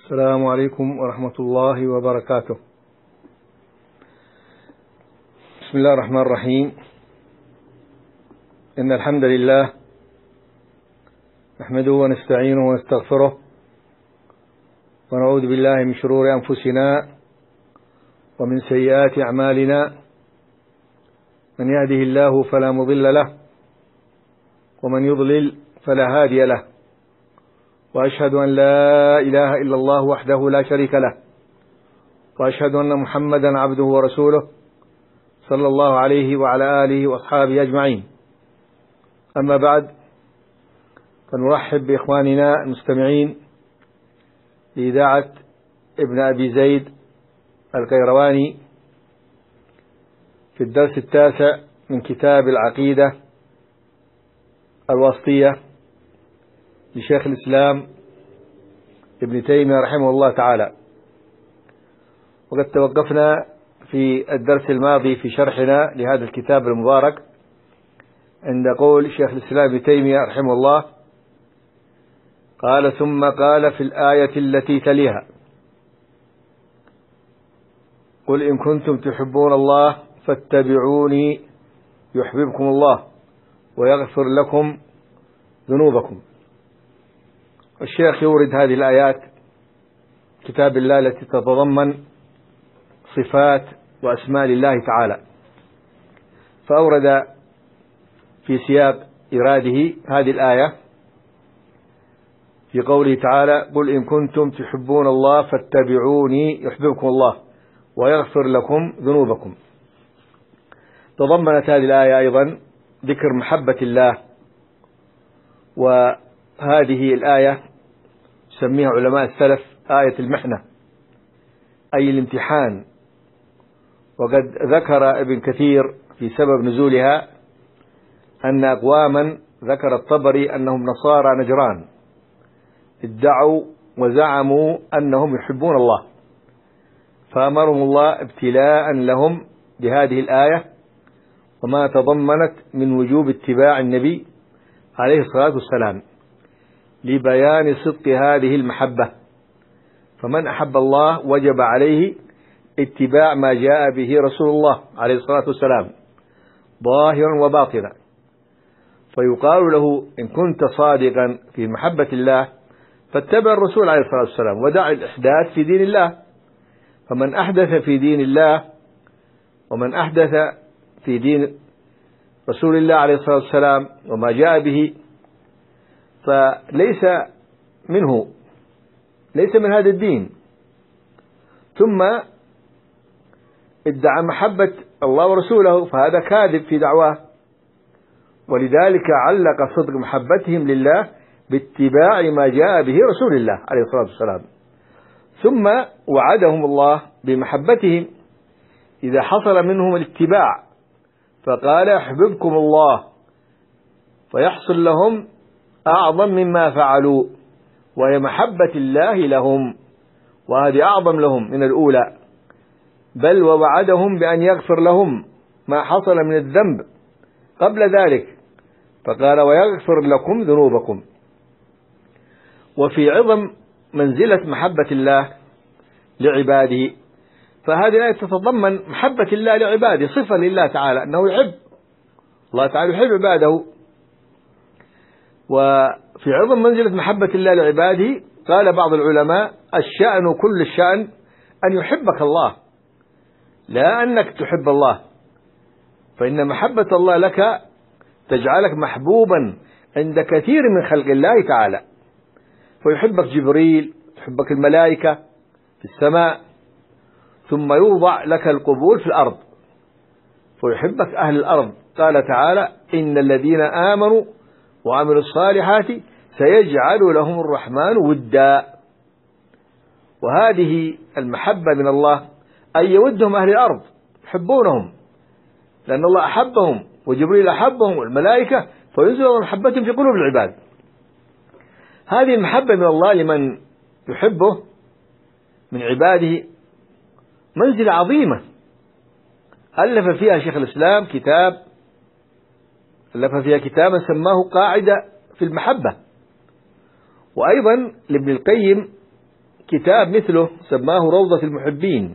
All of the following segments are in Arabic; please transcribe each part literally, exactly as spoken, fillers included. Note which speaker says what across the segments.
Speaker 1: السلام عليكم ورحمة الله وبركاته. بسم الله الرحمن الرحيم. إن الحمد لله نحمده ونستعينه ونستغفره ونعوذ بالله من شرور أنفسنا ومن سيئات أعمالنا، من يهده الله فلا مضل له ومن يضلل فلا هادي له، وأشهد أن لا إله إلا الله وحده لا شريك له، وأشهد أن محمدا عبده ورسوله صلى الله عليه وعلى آله وأصحابه أجمعين. أما بعد، فنرحب بإخواننا المستمعين لإذاعة ابن أبي زيد القيرواني في الدرس التاسع من كتاب العقيدة الواسطية لشيخ الإسلام ابن تيمية رحمه الله تعالى. وقد توقفنا في الدرس الماضي في شرحنا لهذا الكتاب المبارك عند قول شيخ الإسلام ابن تيمية رحمه الله: قال ثم قال في الآية التي تليها: قل إن كنتم تحبون الله فاتبعوني يحببكم الله ويغفر لكم ذنوبكم. الشيخ يورد هذه الآيات كتاب الله التي تتضمن صفات وأسماء لله تعالى، فأورد في سياق إراده هذه الآية في قوله تعالى: قل إن كنتم تحبون الله فاتبعوني يحببكم الله ويغفر لكم ذنوبكم. تضمنت هذه الآية أيضا ذكر محبة الله، وهذه الآية يسميها علماء السلف آية المحنة، أي الامتحان. وقد ذكر ابن كثير في سبب نزولها أن أقواما، ذكر الطبري أنهم نصارى نجران، ادعوا وزعموا أنهم يحبون الله، فأمرهم الله ابتلاء لهم بهذه الآية وما تضمنت من وجوب اتباع النبي عليه الصلاة والسلام لبيان صدق هذه المحبة. فمن أحب الله وجب عليه اتباع ما جاء به رسول الله عليه الصلاة والسلام ظاهرا وباطنا. فيقال له: إن كنت صادقا في محبة الله فاتبع الرسول عليه الصلاة والسلام ودع الإحداث في دين الله. فمن أحدث في دين الله ومن أحدث في دين رسول الله عليه الصلاة والسلام وما جاء به فليس منه، ليس من هذا الدين. ثم ادعى محبة الله ورسوله، فهذا كاذب في دعواه، ولذلك علق صدق محبتهم لله باتباع ما جاء به رسول الله عليه الصلاة والسلام. ثم وعدهم الله بمحبتهم إذا حصل منهم الاتباع، فقال: يحببكم الله، فيحصل لهم أعظم مما فعلوا، وهي محبة الله لهم، وهذه أعظم لهم من الأولى. بل ووعدهم بأن يغفر لهم ما حصل من الذنب قبل ذلك، فقال: ويغفر لكم ذنوبكم. وفي عظم منزلة محبة الله لعباده، فهذه الآية تتضمن محبة الله لعباده، صفة لله تعالى أنه يحب، الله تعالى يحب عباده. وفي عظم منزلة محبة الله لعباده قال بعض العلماء: الشأن كل الشأن أن يحبك الله، لا أنك تحب الله، فإن محبة الله لك تجعلك محبوبا عند كثير من خلق الله تعالى، فيحبك جبريل، تحبك الملائكة في السماء، ثم يوضع لك القبول في الأرض فيحبك أهل الأرض. قال تعالى: إن الذين آمنوا وعملوا الصالحات سيجعل لهم الرحمن ودا. وهذه المحبة من الله أن يودهم أهل الأرض، يحبونهم لأن الله أحبهم وجبريل أحبهم والملائكة، فينزل محبتهم في قلوب العباد. هذه المحبة من الله لمن يحبه من عباده منزلة عظيمة، ألف فيها شيخ الإسلام كتاب ألف فيها كتابا سماه قاعدة في المحبة. وأيضا لابن القيم كتاب مثله سماه روضة المحبين.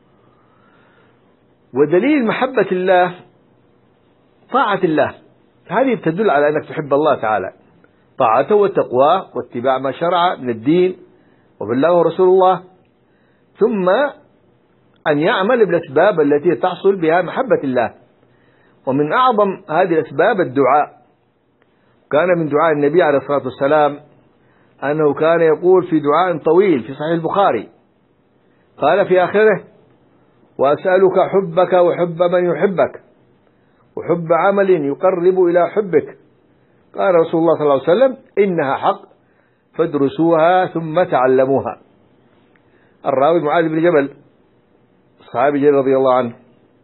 Speaker 1: ودليل محبة الله طاعة الله، هذه تدل على أنك تحب الله تعالى، طاعته والتقوى واتباع ما شرع من الدين وبالله ورسول الله، ثم أن يعمل بالأسباب التي تحصل بها محبة الله. ومن أعظم هذه الأسباب الدعاء. كان من دعاء النبي عليه الصلاة والسلام أنه كان يقول في دعاء طويل في صحيح البخاري، قال في آخره: وأسألك حبك وحب من يحبك وحب عمل يقرب إلى حبك. قال رسول الله صلى الله عليه وسلم: إنها حق فادرسوها ثم تعلموها. الراوي معاذ بن جبل الصحابي جل رضي الله عنه.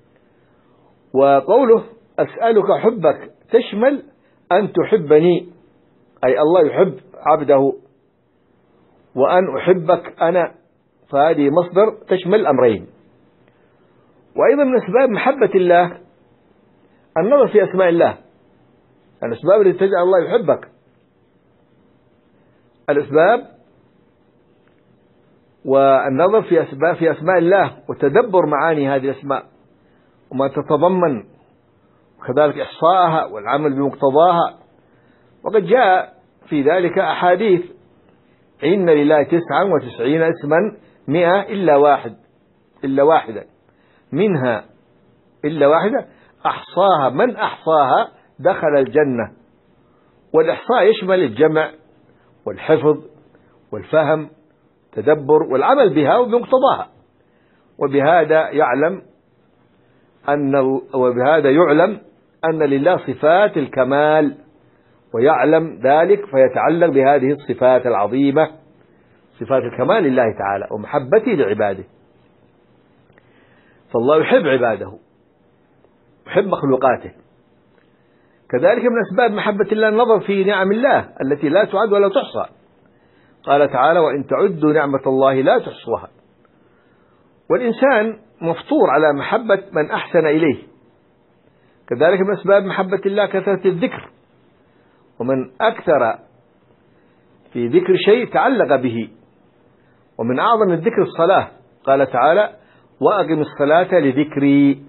Speaker 1: وقوله أسألك حبك تشمل أن تحبني، أي الله يحب عبده، وأن أحبك أنا، فهذه مصدر تشمل أمرين. وأيضا من أسباب محبة الله النظر في أسماء الله، الأسباب التي تجعل الله يحبك، الأسباب والنظر في أسباب في أسماء الله وتدبر معاني هذه الأسماء وما تتضمن، وكذلك إحصائها والعمل بمقتضاها. وقد جاء في ذلك أحاديث: إن لله تسعا وتسعين اسما مئة إلا واحد إلا واحدة منها إلا واحدة أحصاها من أحصاها دخل الجنة. والإحصاء يشمل الجمع والحفظ والفهم تدبر والعمل بها وبمقتضاها. وبهذا يعلم أن وبهذا يعلم أن لله صفات الكمال، ويعلم ذلك فيتعلق بهذه الصفات العظيمة، صفات الكمال لله تعالى ومحبته لعباده. فالله يحب عباده، يحب مخلوقاته. كذلك من أسباب محبة الله النظر في نعم الله التي لا تعد ولا تحصى. قال تعالى: وإن تعدوا نعمة الله لا تحصوها. والإنسان مفطور على محبة من أحسن إليه. كذلك من أسباب محبة الله كثرة الذكر، ومن أكثر في ذكر شيء تعلق به. ومن أعظم الذكر الصلاة، قال تعالى: وأقم الصلاة لذكري.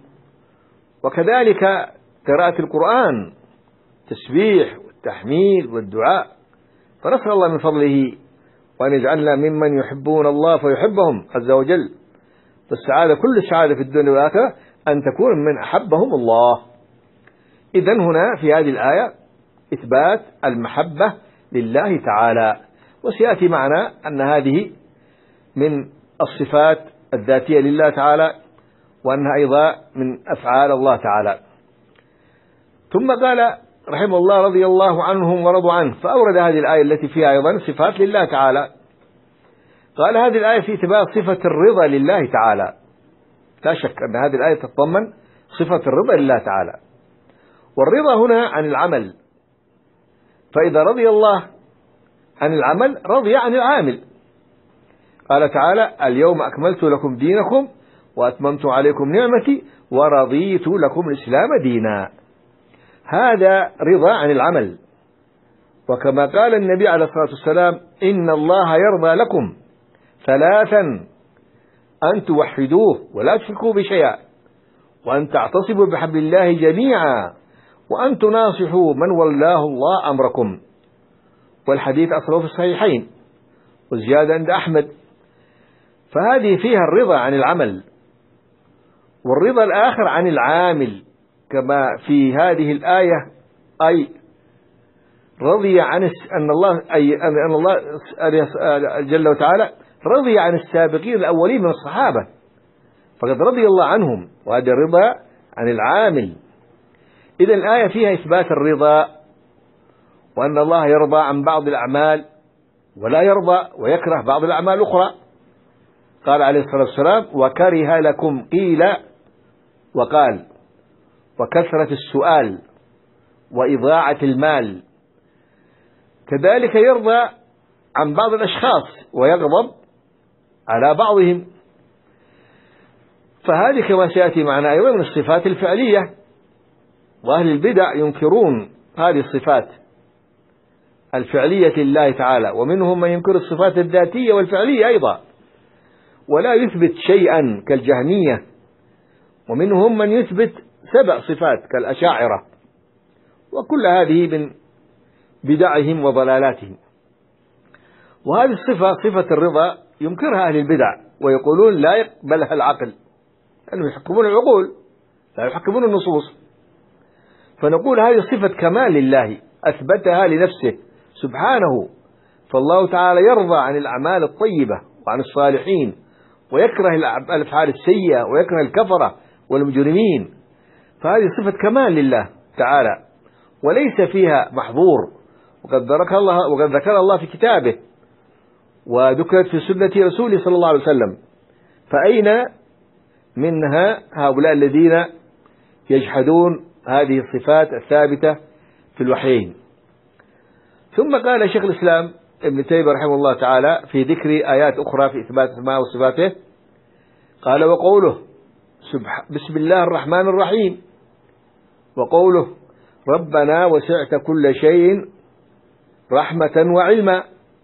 Speaker 1: وكذلك قراءة القرآن، التسبيح والتحميد والدعاء. فنسأل الله من فضله وأن يجعلنا ممن يحبون الله فيحبهم عز وجل. فالسعادة كل السعادة في الدنيا والآخرة أن تكون من أحبهم الله. إذن هنا في هذه الآية إثبات المحبة لله تعالى. وسيأتي معنا أن هذه من الصفات الذاتية لله تعالى، وأنها أيضا من أفعال الله تعالى. ثم قال رحمه الله: رضي الله عنهم ورضوا عنه. فأورد هذه الآية التي فيها أيضا صفات لله تعالى. قال هذه الآية في إثبات صفة الرضا لله تعالى. لا شك أن هذه الآية تتضمن صفة الرضا لله تعالى. والرضا هنا عن العمل، فإذا رضي الله عن العمل رضي عن العامل. قال تعالى: اليوم أكملت لكم دينكم وأتممت عليكم نعمتي ورضيت لكم الإسلام دينا. هذا رضا عن العمل. وكما قال النبي عليه الصلاة والسلام: إن الله يرضى لكم ثلاثا: أن توحدوه ولا تشركوا بشيئا، وأن تعتصموا بحبل الله جميعا، وأن تناصحوا من ولاه الله أمركم. والحديث أصله في الصحيحين والزيادة عند أحمد. فهذه فيها الرضا عن العمل. والرضا الآخر عن العامل، كما في هذه الآية: أي رضي عن أن الله أي أن الله جل وتعالى رضي عن السابقين الأولين من الصحابة، فقد رضي الله عنهم، وهذا الرضا عن العامل. إذا الآية فيها إثبات الرضا، وأن الله يرضى عن بعض الأعمال ولا يرضى ويكره بعض الأعمال الأخرى. قال عليه الصلاة والسلام: وكره لكم قيل وقال، وكثرة السؤال، وإضاعة المال. كذلك يرضى عن بعض الأشخاص ويغضب على بعضهم. فهذه كما سيأتي معنا أيضا من الصفات الفعلية، وأهل البدع ينكرون هذه الصفات الفعلية لله تعالى، ومنهم من ينكر الصفات الذاتية والفعلية أيضا. ولا يثبت شيئا كالجهمية، ومنهم من يثبت سبع صفات كالأشاعرة، وكل هذه من بدعهم وضلالاتهم. وهذه الصفة صفة الرضا ينكرها أهل البدع ويقولون لا يقبلها العقل، لأنهم يحكمون العقول لا يحكمون النصوص. فنقول هذه صفة كمال لله أثبتها لنفسه سبحانه، فالله تعالى يرضى عن الأعمال الطيبة وعن الصالحين، ويكره الأفعال السيئة، ويكره الكفرة والمجرمين. فهذه صفة كمال لله تعالى وليس فيها محظور، وقد ذكر الله وقد ذكر الله في كتابه وذكرت في سنة رسوله صلى الله عليه وسلم. فأين منها هؤلاء الذين يجحدون هذه الصفات الثابتة في الوحيين؟ ثم قال شيخ الإسلام ابن تيمية رحمه الله تعالى في ذكر آيات أخرى في إثبات أسماء وصفاته، قال: وقوله بسم الله الرحمن الرحيم، وقوله ربنا وسعت كل شيء رحمة وعلما،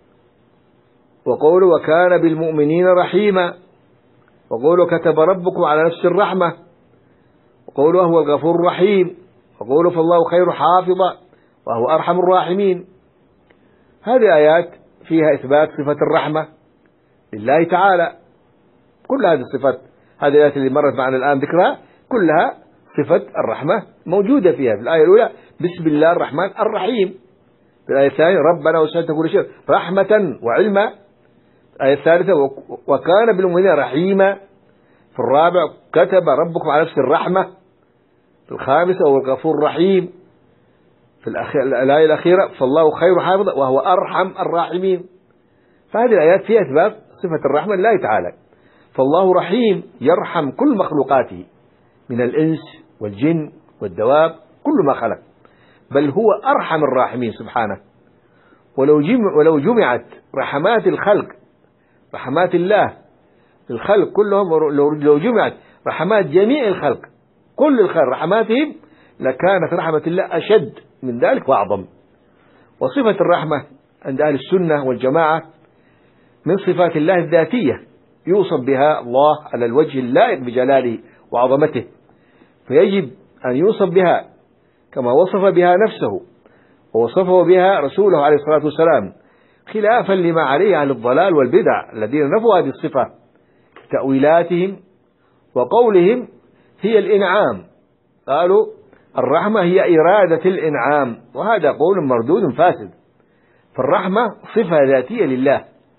Speaker 1: وقوله وكان بالمؤمنين رحيما، وقوله كتب ربكم على نفس الرحمة، وقوله هو الغفور الرحيم، وقوله فالله خير حافظا وهو أرحم الراحمين. هذه آيات فيها إثبات صفة الرحمة لله تعالى. كل هذه الصفات، هذه الآيات اللي مرت معنا الآن ذكرها كلها صفة الرحمة موجودة فيها. في الآية الأولى بسم الله الرحمن الرحيم، في الآية الثانية ربنا وسعت كل شيء رحمة وعلما، الآية الثالثة وكان بالمؤمنين رحيما، في الرابع كتب ربكم على نفس الرحمة، في الخامسة هو الغفور الرحيم، في الآية الأخيرة فالله خير حافظ وهو أرحم الراحمين. فهذه الآيات فيها إثبات صفة الرحمة لله تعالى. فالله رحيم يرحم كل مخلوقاته من الإنس والجن والدواب، كل ما خلق، بل هو أرحم الراحمين سبحانه. ولو جمع ولو جمعت رحمات الخلق، رحمات الله الخلق كلهم، لو جمعت رحمات جميع الخلق كل الخلق رحماتهم، لكانت رحمة الله أشد من ذلك وأعظم. وصفة الرحمة عند أهل السنة والجماعة من صفات الله الذاتية، يوصف بها الله على الوجه اللائق بجلاله وعظمته، فيجب أن يوصف بها كما وصف بها نفسه ووصفه بها رسوله عليه الصلاة والسلام، خلافا لما عليه أهل الضلال والبدع الذين نفوا هذه الصفة تأويلاتهم وقولهم هي الإنعام. قالوا الرحمة هي إرادة الإنعام، وهذا قول مردود فاسد. فالرحمة صفة ذاتية لله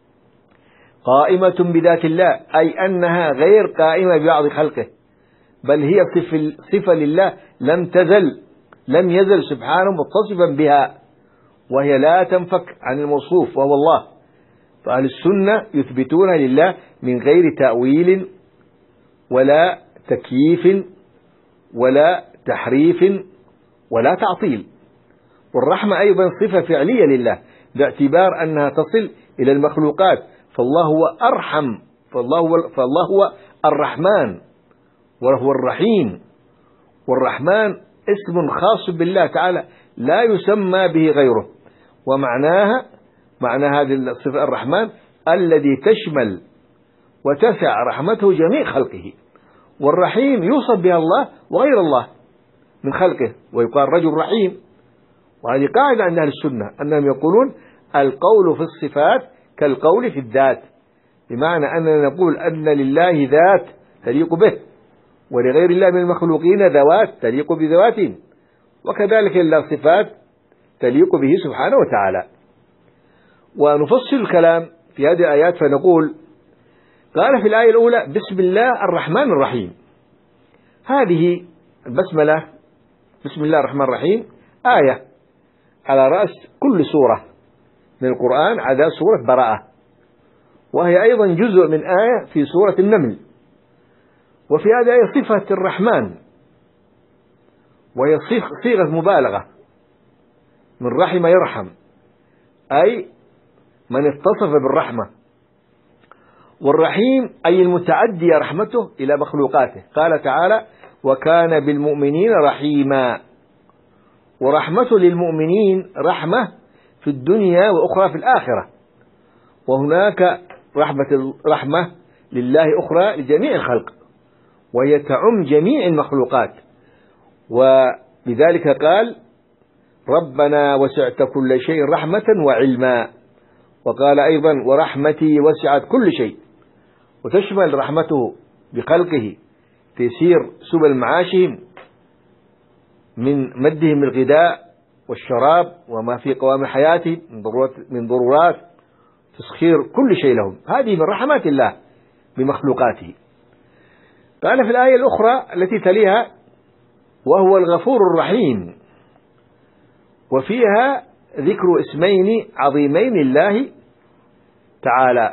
Speaker 1: قائمة بذات الله، أي أنها غير قائمة ببعض خلقه، بل هي صفة, صفة لله لم تزل لم يزل سبحانه متصفا بها، وهي لا تنفك عن الموصوف وهو الله. فأهل السنة يثبتونها لله من غير تأويل ولا تكييف ولا تحريف ولا تعطيل. والرحمة أيضا صفة فعلية لله باعتبار أنها تصل إلى المخلوقات، فالله هو أرحم، فالله هو, فالله هو الرحمن وهو الرحيم. والرحمن اسم خاص بالله تعالى لا يسمى به غيره، ومعناها معنى هذه الصفة الرحمن الذي تشمل وتسع رحمته جميع خلقه. والرحيم يوصف بها الله وغير الله من خلقه، ويقال رجل رحيم. وهذه قاعدة عند أهل السنة أنهم يقولون القول في الصفات كالقول في الذات، بمعنى أننا نقول أن لله ذات تليق به، ولغير الله من المخلوقين ذوات تليق بذواتهم، وكذلك لله صفات تليق به سبحانه وتعالى. ونفصل الكلام في هذه الآيات فنقول: قال في الآية الأولى بسم الله الرحمن الرحيم. هذه البسملة بسم الله الرحمن الرحيم آية على رأس كل سورة من القرآن عدا سورة براءة، وهي أيضا جزء من آية في سورة النمل. وفي هذه آية صفة الرحمن، وهي صيغة مبالغة من رحم يرحم، أي من اتصف بالرحمة. والرحيم أي المتعدي رحمته إلى مخلوقاته. قال تعالى: وكان بالمؤمنين رحيما. ورحمته للمؤمنين رحمة في الدنيا وأخرى في الآخرة. وهناك رحمة رحمة لله أخرى لجميع الخلق، وهي تعم جميع المخلوقات. ولذلك قال ربنا وسعت كل شيء رحمة وعلما، وقال أيضا ورحمتي وسعت كل شيء، وتشمل رحمته بخلقه تيسير سبل معاشهم من مدهم الغذاء والشراب وما في قوام حياتهم من ضرورات, من ضرورات تسخير كل شيء لهم، هذه من رحمات الله بمخلوقاته. قال في الآية الأخرى التي تليها وهو الغفور الرحيم، وفيها ذكر اسمين عظيمين لله تعالى.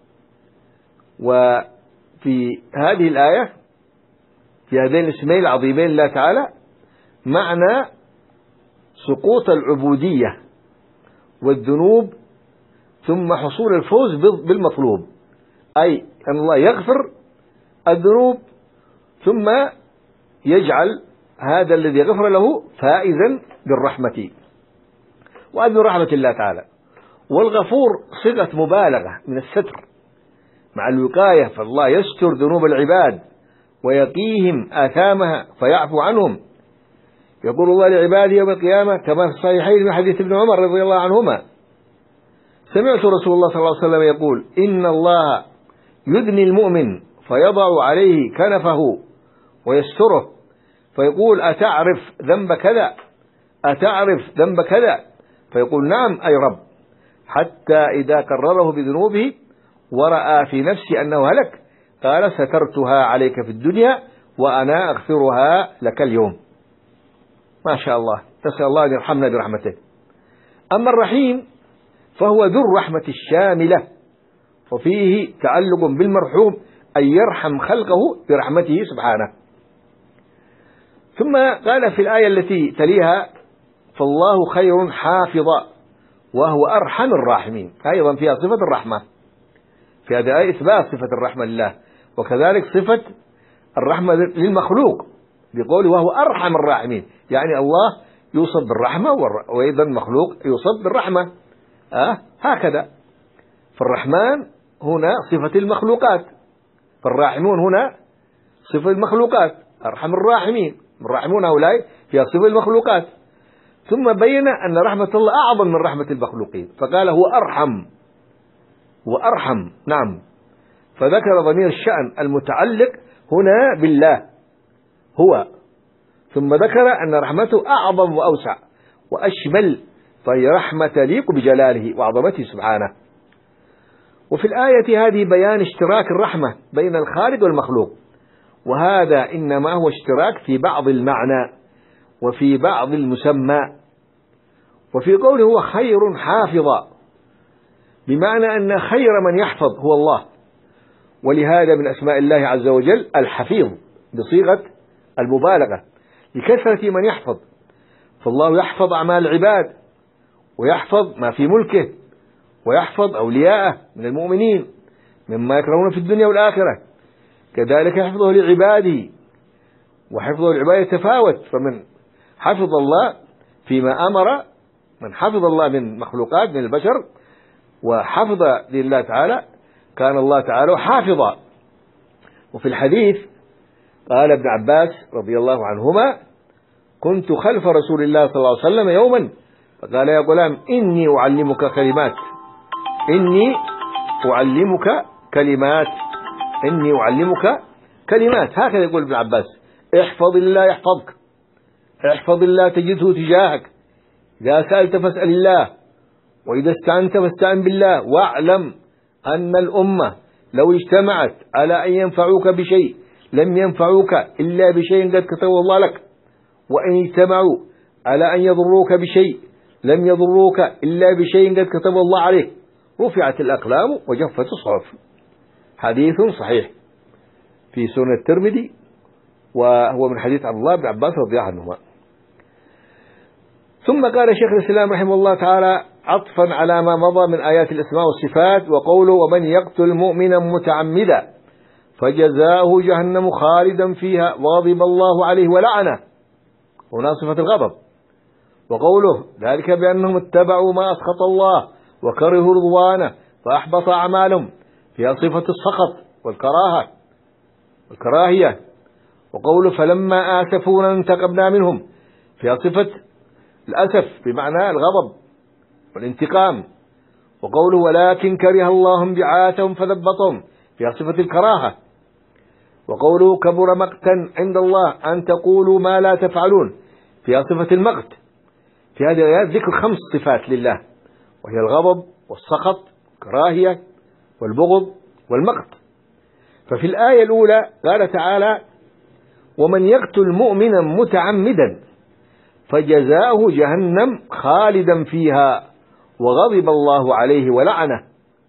Speaker 1: وفي هذه الآية في هذين الاسمين العظيمين لله تعالى معنى سقوط العبودية والذنوب ثم حصول الفوز بالمطلوب، أي أن الله يغفر الذنوب ثم يجعل هذا الذي غفر له فائزا بالرحمة، وهذه من رحمة الله تعالى. والغفور صيغة مبالغة من الستر مع الوقاية، فالله يستر ذنوب العباد ويقيهم آثامها فيعفو عنهم. يقول الله لعباده يوم القيامة كما في الصحيحين من حديث ابن عمر رضي الله عنهما: سمعت رسول الله صلى الله عليه وسلم يقول إن الله يدني المؤمن فيضع عليه كنفه ويستره فيقول أتعرف ذنب كذا أتعرف ذنب كذا، فيقول نعم أي رب، حتى إذا كرره بذنوبه ورأى في نفسي أنه هلك قال سترتها عليك في الدنيا وأنا أغفرها لك اليوم. ما شاء الله، نسأل الله أن يرحمنا برحمته. أما الرحيم فهو ذو الرحمة الشاملة، وفيه تعلق بالمرحوم أن يرحم خلقه برحمته سبحانه. ثم قال في الآية التي تليها فالله خير حافظا وهو أرحم الراحمين، أيضا فيها صفة الرحمة، في هذه الآية إثبات صفة الرحمة لله، وكذلك صفة الرحمة للمخلوق بقوله وهو أرحم الراحمين، يعني الله يوصف بالرحمة وأيضا مخلوق يوصف بالرحمة. آه هكذا، فالرحمن هنا صفة المخلوقات، فالراحمون هنا صفة المخلوقات، أرحم الراحمين الراحمون هؤلاء فيها صفة المخلوقات. ثم بين أن رحمة الله أعظم من رحمة المخلوقين، فقال هو أرحم وأرحم، نعم، فذكر ضمير الشأن المتعلق هنا بالله هو، ثم ذكر أن رحمته أعظم وأوسع وأشمل، فهي رحمة تليق بجلاله وعظمته سبحانه. وفي الآية هذه بيان اشتراك الرحمة بين الخالق والمخلوق، وهذا إنما هو اشتراك في بعض المعنى وفي بعض المسمى. وفي قوله هو خير حافظا بمعنى أن خير من يحفظ هو الله، ولهذا من أسماء الله عز وجل الحفيظ بصيغة المبالغة لكثرة من يحفظ، فالله يحفظ أعمال العباد ويحفظ ما في ملكه ويحفظ أولياءه من المؤمنين مما يكرهون في الدنيا والآخرة، كذلك يحفظه لعباده، وحفظه للعباد يتفاوت، فمن حفظ الله فيما أمر من حفظ الله من مخلوقات من البشر وحفظ لله تعالى كان الله تعالى حافظا. وفي الحديث قال ابن عباس رضي الله عنهما كنت خلف رسول الله صلى الله عليه وسلم يوما فقال يا غلام إني أعلمك كلمات إني أعلمك كلمات إني أعلمك كلمات هكذا يقول ابن عباس: احفظ الله يحفظك، احفظ الله تجده تجاهك، إذا سألت فاسأل الله، وإذا استعنت فاستعن بالله، واعلم أن الأمة لو اجتمعت على أن ينفعوك بشيء لم ينفعوك إلا بشيء قد كتبه الله لك، وإن اجتمعوا على أن يضروك بشيء لم يضروك إلا بشيء قد كتبه الله عليك، رفعت الأقلام وجفت الصحف. حديث صحيح في سنن الترمذي، وهو من حديث عبد الله بن عباس رضي الله عنهما. ثم قال شيخ الإسلام رحمه الله تعالى عطفا على ما مضى من آيات الأسماء والصفات وقوله ومن يقتل مؤمنا متعمدا فجزاؤه جهنم خالدا فيها وغضب الله عليه ولعنه، هنا صفة الغضب، وقوله ذلك بأنهم اتبعوا ما أسخط الله وكرهوا رضوانه فأحبط أعمالهم، فيها صفة السخط والكراهة والكراهية. وقوله فلما آسفونا انتقمنا منهم فيها صفة الأسف بمعنى الغضب والانتقام. وقوله ولكن كره الله انبعاثهم فثبطهم فيها صفة الكراهة. وقوله كبر مقتا عند الله أن تقولوا ما لا تفعلون فيها صفة المقت. في هذه الآيات ذكر خمس صفات لله، وهي الغضب والسخط والكراهية والبغض والمقت. ففي الآية الأولى قال تعالى ومن يقتل مؤمنا متعمدا فجزاؤه جهنم خالدا فيها وغضب الله عليه ولعنه.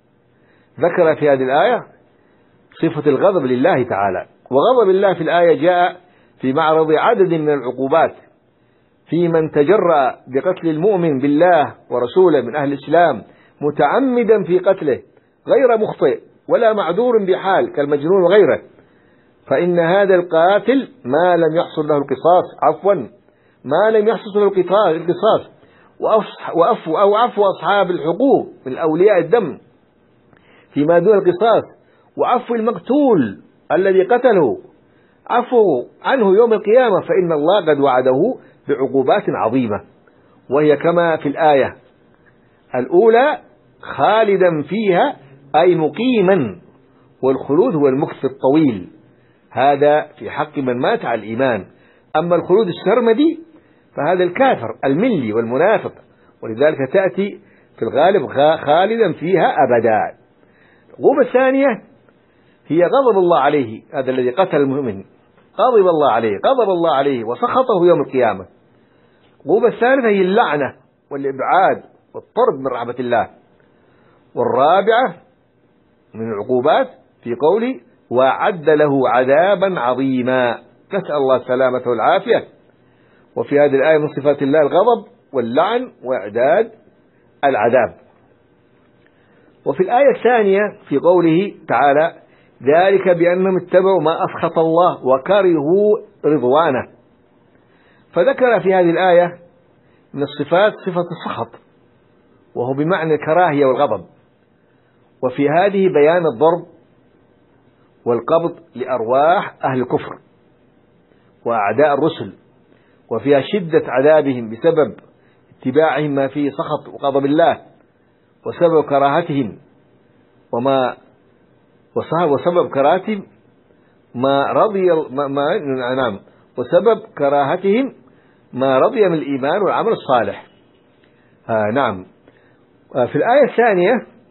Speaker 1: ذكر في هذه الآية صفة الغضب لله تعالى. وغضب الله في الآية جاء في معرض عدد من العقوبات في من تجرأ بقتل المؤمن بالله ورسوله من أهل الإسلام متعمدا في قتله غير مخطئ ولا معذور بحال كالمجنون وغيره، فإن هذا القاتل ما لم يحصل له القصاص عفوا ما لم يحصل له القصاص وعفو أو عفو أصحاب الحقوق من أولياء الدم فيما دون القصاص، وعفو المقتول الذي قتله عفو عنه يوم القيامة، فإن الله قد وعده بعقوبات عظيمة، وهي كما في الآية الأولى خالدا فيها أي مقيما، والخلود هو المكث الطويل، هذا في حق من مات على الإيمان. أما الخلود السرمدي فهذا الكافر الملي والمنافق، ولذلك تأتي في الغالب خالدا فيها أبدا. العقوبة الثانية هي غضب الله عليه، هذا الذي قتل المؤمن غضب الله عليه غضب الله عليه وسخطه يوم القيامة. العقوبة الثالثة هي اللعنة والإبعاد والطرد من رحمة الله. والرابعة من العقوبات في قوله وأعد له عذابا عظيما، نسأل الله السلامة والعافية. وفي هذه الآية من صفات الله الغضب واللعن وإعداد العذاب. وفي الآية الثانية في قوله تعالى ذلك بأنهم اتبعوا ما أسخط الله وكرهوا رضوانه، فذكر في هذه الآية من الصفات صفة السخط وهو بمعنى الكراهية والغضب، وفي هذه بيان الضرب والقبض لأرواح أهل الكفر وأعداء الرسل، وفيها شدة عذابهم بسبب اتباعهم ما فيه سخط وغضب الله، وسبب كراهتهم وما وسبب كراهتهم ما رضي ما, ما نعم وسبب كراهتهم ما رضي من الإيمان والعمل الصالح. آه نعم. آه في الآية الثانية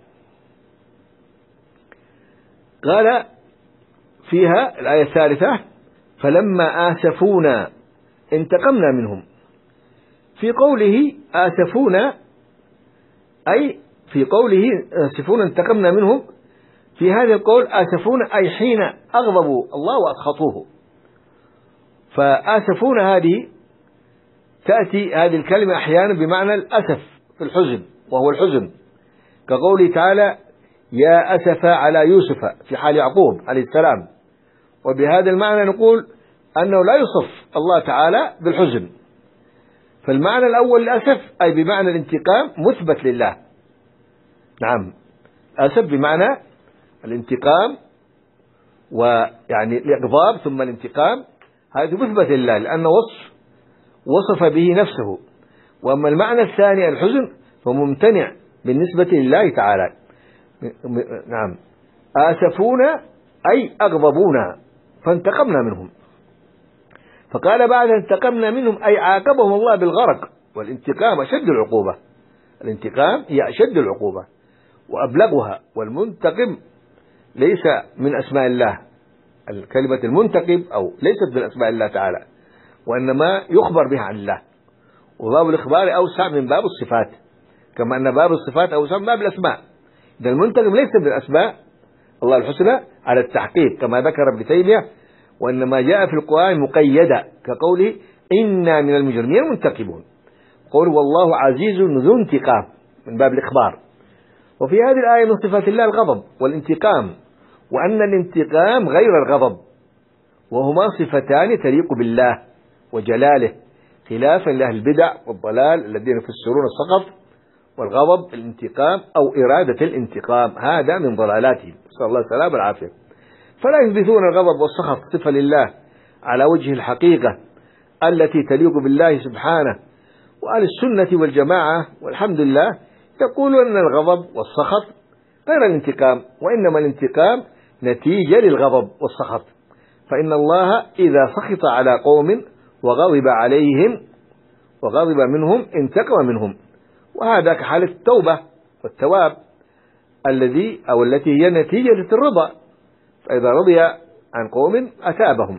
Speaker 1: قال فيها الآية الثالثة فلما آسفونا انتقمنا منهم. في قوله آسفونا أي في قوله آسفونا انتقمنا منهم، في هذا القول آسفونا أي حين أغضبوا الله وأسخطوه. فآسفونا هذه تأتي هذه الكلمة أحيانا بمعنى الأسف في الحزن، وهو الحزن كقوله تعالى يا أسف على يوسف في حال يعقوب عليه السلام. وبهذا المعنى نقول أنه لا يصف الله تعالى بالحزن. فالمعنى الأول الأسف أي بمعنى الانتقام مثبت لله. نعم، أسف بمعنى الانتقام، ويعني الإغضاب ثم الانتقام هذا مثبت لله لأنه وصف وصف به نفسه. وأما المعنى الثاني الحزن فممتنع بالنسبة لله تعالى. نعم، آسفونا أي أغضبونا فانتقمنا منهم. فقال بعد انتقمنا منهم أي عاقبهم الله بالغرق، والانتقام أشد العقوبة. الانتقام هي أشد العقوبة وأبلغها، والمنتقم ليس من أسماء الله. الكلمة المنتقم أو ليست من أسماء الله تعالى، وإنما يخبر بها عن الله، وباب الإخبار أوسع من باب الصفات، كما أن باب الصفات أوسع من باب الأسماء. إذا المنتقم ليس من أسماء الله الحسنى على التحقيق كما ذكر ابن تيمية، وإنما جاء في القرآن مقيدا كقوله إنا من المجرمين منتقمون، قول والله عزيز ذو انتقام من باب الإخبار. وفي هذه الآية من صفات الله الغضب والانتقام، وأن الانتقام غير الغضب، وهما صفتان تليق بالله وجلاله، خلافا لأهل البدع والضلال الذين يفسرون السخط والغضب الانتقام أو إرادة الانتقام، هذا من ضلالاتهم، نسأل الله السلامة والعافية. فلا يثبتون الغضب والسخط صفة لله على وجه الحقيقة التي تليق بالله سبحانه. وأهل السنة والجماعة والحمد لله يقولون أن الغضب والسخط غير الانتقام، وإنما الانتقام نتيجة للغضب والسخط، فإن الله إذا سخط على قوم وغضب عليهم وغضب منهم انتقم منهم، وهذا كحالة التوبة والتواب الذي أو التي هي نتيجة الرضا، فإذا رضي عن قوم أتابهم.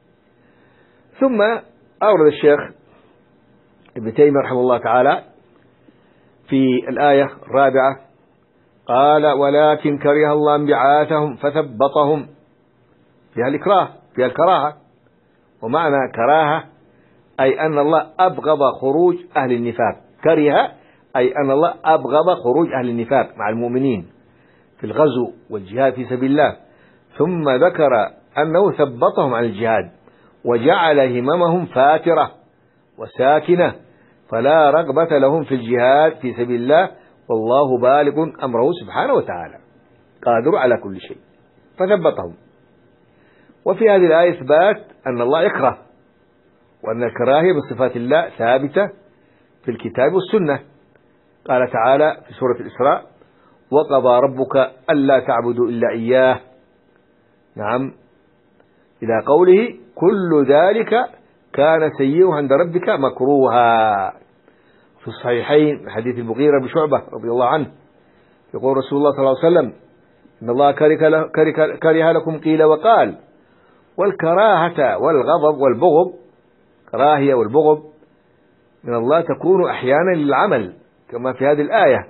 Speaker 1: ثم أورد الشيخ ابن تيمية رحمه الله تعالى في الآية الرابعة قال ولكن كره الله انبعاثهم فثبطهم، فيها الإكراه فيها الكراهة، ومعنى كراهة أي أن الله أبغض خروج أهل النفاق، كره أي أن الله أبغض خروج أهل النفاق مع المؤمنين في الغزو والجهاد في سبيل الله، ثم ذكر أنه ثبطهم عن الجهاد وجعل هممهم فاترة وساكنة فلا رغبة لهم في الجهاد في سبيل الله، والله بالغ أمره سبحانه وتعالى قادر على كل شيء، فثبطهم. وفي هذه الآية إثبات أن الله يكره، وأن الكراهية من صفات الله ثابتة في الكتاب والسنة. قال تعالى في سورة الإسراء وقضى ربك ألا تعبدوا إلا إياه، نعم، إلى قوله كل ذلك كان سيئه عند ربك مكروها. في الصحيحين من حديث المغيرة بن شعبة رضي الله عنه يقول رسول الله صلى الله عليه وسلم إن الله كره, كره لكم قيل وقال، والكراهة والغضب والبغض، كراهية والبغض من الله تكون أحيانا للعمل كما في هذه الآية،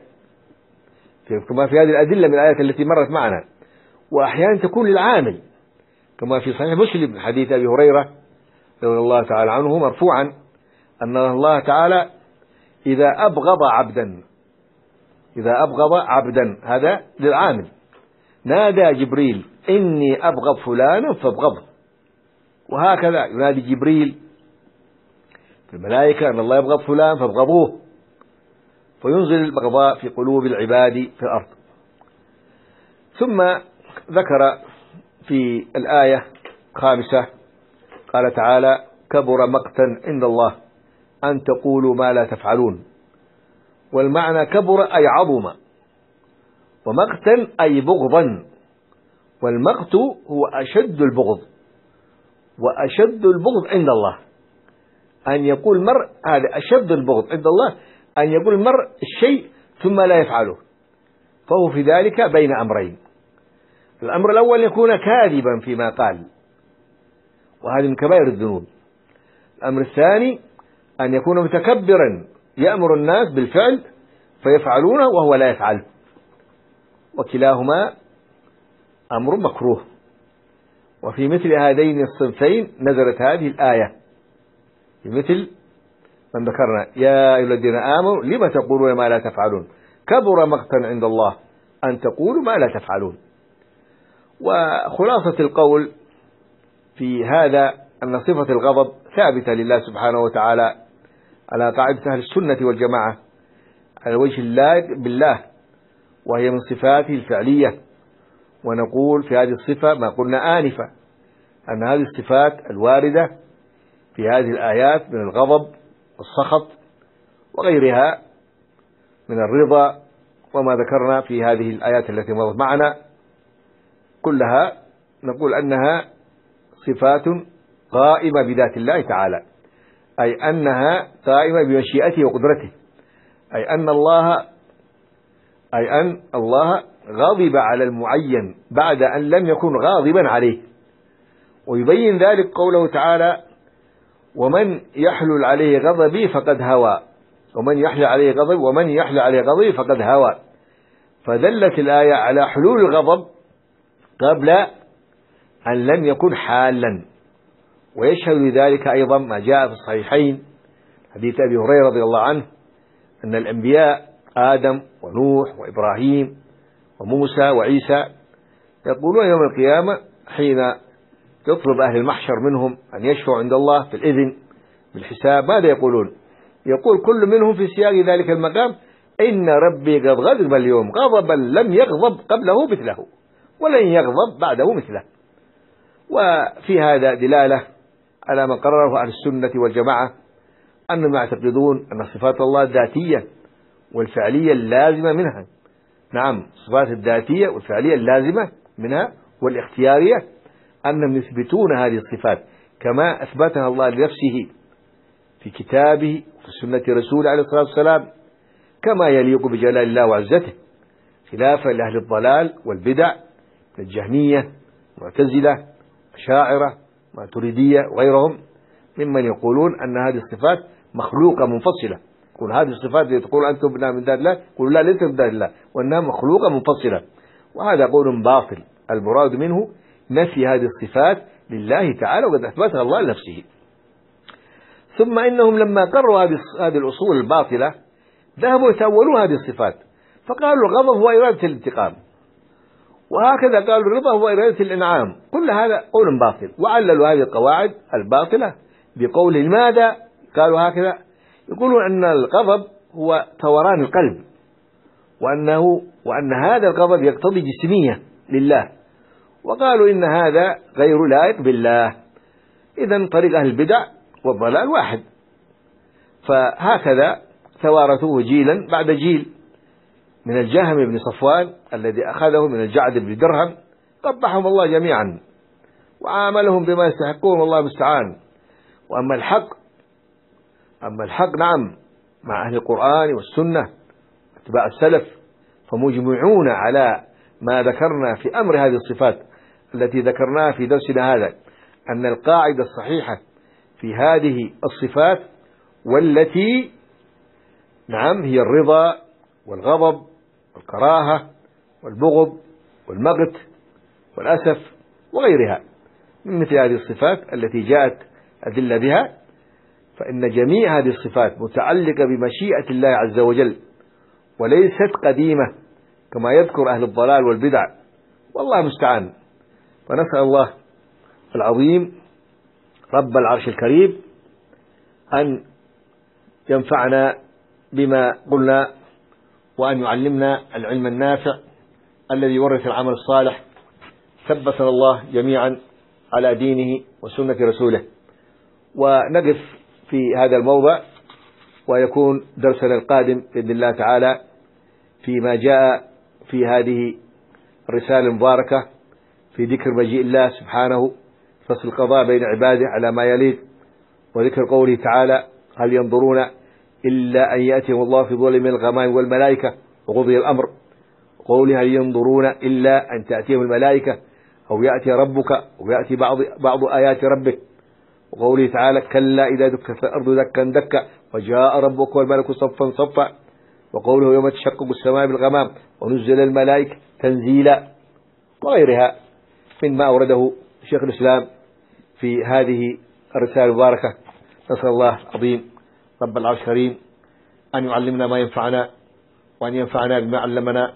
Speaker 1: كما في هذه الأدلة من الآيات التي مرت معنا، وأحيانا تكون للعامل كما في صحيح مسلم من حديث أبي هريرة رضي الله تعالى عنه مرفوعا أن الله تعالى إذا أبغض عبدا إذا أبغض عبدا هذا للعامل نادى جبريل إني أبغض فلانا فابغضه، وهكذا ينادي جبريل في الملائكة أن الله يبغض فلان فابغضوه، فينزل البغضاء في قلوب العباد في الأرض. ثم ذكر في الآية الخامسة قال تعالى كبر مقتا عند الله أن تقولوا ما لا تفعلون، والمعنى كبر أي عظم، ومقتا أي بغضا، والمقت هو أشد البغض، وأشد البغض عند الله أن يقول المرء هذا أشد البغض عند الله أن يقول المرء الشيء ثم لا يفعله، فهو في ذلك بين أمرين. الأمر الأول يكون كاذبا فيما قال، وهذه من كبائر الذنوب. الأمر الثاني أن يكون متكبرا يأمر الناس بالفعل فيفعلونه وهو لا يفعله، وكلاهما أمر مكروه. وفي مثل هذين الصنفين نزلت هذه الآية، في مثل من ذكرنا يا أيها الذين آمنوا لما تقولون ما لا تفعلون كبر مقتا عند الله أن تقولوا ما لا تفعلون. وخلاصة القول في هذا أن صفة الغضب ثابتة لله سبحانه وتعالى على قاعدة أهل السنة والجماعة على وجه الله بالله، وهي من صفاته الفعلية. ونقول في هذه الصفة ما قلنا آنفا أن هذه الصفات الواردة في هذه الآيات من الغضب والسخط وغيرها من الرضا وما ذكرنا في هذه الآيات التي مضت معنا كلها نقول أنها صفات قائمة بذات الله تعالى، أي أنها قائمة بمشيئته وقدرته، أي أن الله أي أن الله غضب على المعين بعد أن لم يكن غاضبا عليه. ويبين ذلك قوله تعالى ومن يحلل عليه غضبي فقد هوى، ومن يحلل عليه غضب ومن يحلل عليه غضبي فقد هوى، فدلت الآية على حلول الغضب قبل أن لم يكن حالا. ويشهد لذلك أيضا ما جاء في الصحيحين حديث أبي هريرة رضي الله عنه أن الأنبياء آدم ونوح وإبراهيم وموسى وعيسى يقولون يوم القيامة حين يطلب أهل المحشر منهم أن يشفعوا عند الله في الإذن بالحساب ماذا يقولون؟ يقول كل منهم في سياق ذلك المقام إن ربي قد غضب اليوم غضبا لم يغضب قبله مثله ولن يغضب بعده مثله. وفي هذا دلالة على ما قرره أهل السنة والجماعة أنهم يعتقدون أن صفات الله الذاتية والفعلية اللازمة منها، نعم الصفات الذاتية والفعلية اللازمة منها والاختيارية، أنهم يثبتون هذه الصفات كما أثبتها الله لنفسه في كتابه وفي سنة رسوله عليه الصلاة والسلام كما يليق بجلال الله وعزته، خلافا لأهل الضلال والبدع من الجهمية معتزلة أشاعرة ماتريدية وغيرهم ممن يقولون أن هذه الصفات مخلوقة منفصلة. يقول هذه الصفات التي تقول أنتم بنا من ذات الله، يقول لا ليس من ذات الله وأنها مخلوقة منفصلة، وهذا قول باطل. المراد منه نفي هذه الصفات لله تعالى وقد أثبتها الله لنفسه. ثم إنهم لما قرروا هذه الأصول الباطلة ذهبوا يتأولون هذه الصفات، فقالوا الغضب هو إرادة الانتقام، وهكذا قالوا الرضا هو إرادة الإنعام. كل هذا قول باطل، وعللوا هذه القواعد الباطلة بقول لماذا قالوا هكذا؟ يقولون أن الغضب هو ثوران القلب، وأنه وأن هذا الغضب يقتضي جسمية لله، وقالوا إن هذا غير لائق بالله. إذن طريق أهل البدع والضلال واحد، فهكذا توارثوه جيلا بعد جيل من الجهم بن صفوان الذي أخذه من الجعد بن درهم، قبحهم الله جميعا وعاملهم بما يستحقون والله المستعان. وأما الحق أما الحق نعم مع أهل القرآن والسنة اتباع السلف فمجمعون على ما ذكرنا في أمر هذه الصفات التي ذكرناها في درسنا هذا، أن القاعدة الصحيحة في هذه الصفات والتي نعم هي الرضا والغضب والكراهة والبغض والمقت والأسف وغيرها من مثل هذه الصفات التي جاءت أدلة بها، فإن جميع هذه الصفات متعلقة بمشيئة الله عز وجل وليست قديمة كما يذكر أهل الضلال والبدع، والله المستعان. فنسأل الله العظيم رب العرش الكريم أن ينفعنا بما قلنا، وأن يعلمنا العلم النافع الذي يورث العمل الصالح. ثبتنا الله جميعا على دينه وسنة رسوله. ونقف في هذا الموضع، ويكون درسنا القادم بإذن الله تعالى فيما جاء في هذه الرسالة المباركة في ذكر مجيء الله سبحانه فصل القضاء بين عباده على ما يليق، وذكر قوله تعالى هل ينظرون إلا أن يأتيهم الله في ظل من الغمام والملائكة وقضي الأمر، وقوله هل ينظرون إلا أن تأتيهم الملائكة أو يأتي ربك أو يأتي بعض, بعض آيات ربك، وقوله تعالى كلا إذا دكت الأرض دكا دكا وجاء ربك والملك صفا صفا، وقوله يوم تشقق السماء بالغمام ونزل الملائكة تنزيلا، وغيرها مما أورده شيخ الإسلام في هذه الرسالة المباركة. نسأل الله العظيم رب العرش الكريم أن يعلمنا ما ينفعنا وأن ينفعنا بما علمنا،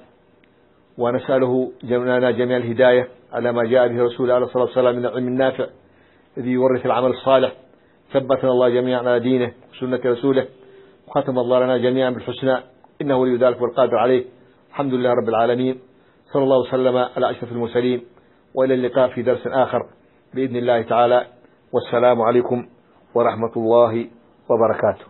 Speaker 1: ونسأله جميعنا جميع الهداية على ما جاء به رسوله عليه الصلاة والسلام من العلم النافع الذي يورث العمل الصالح. ثبتنا الله جميعا على دينه وسنة رسوله، وختم الله لنا جميعا بالحسنى إنه ولي ذلك والقادر عليه. الحمد لله رب العالمين، صلى الله وسلم على أشرف المرسلين، وإلى اللقاء في درس آخر بإذن الله تعالى، والسلام عليكم ورحمة الله وبركاته.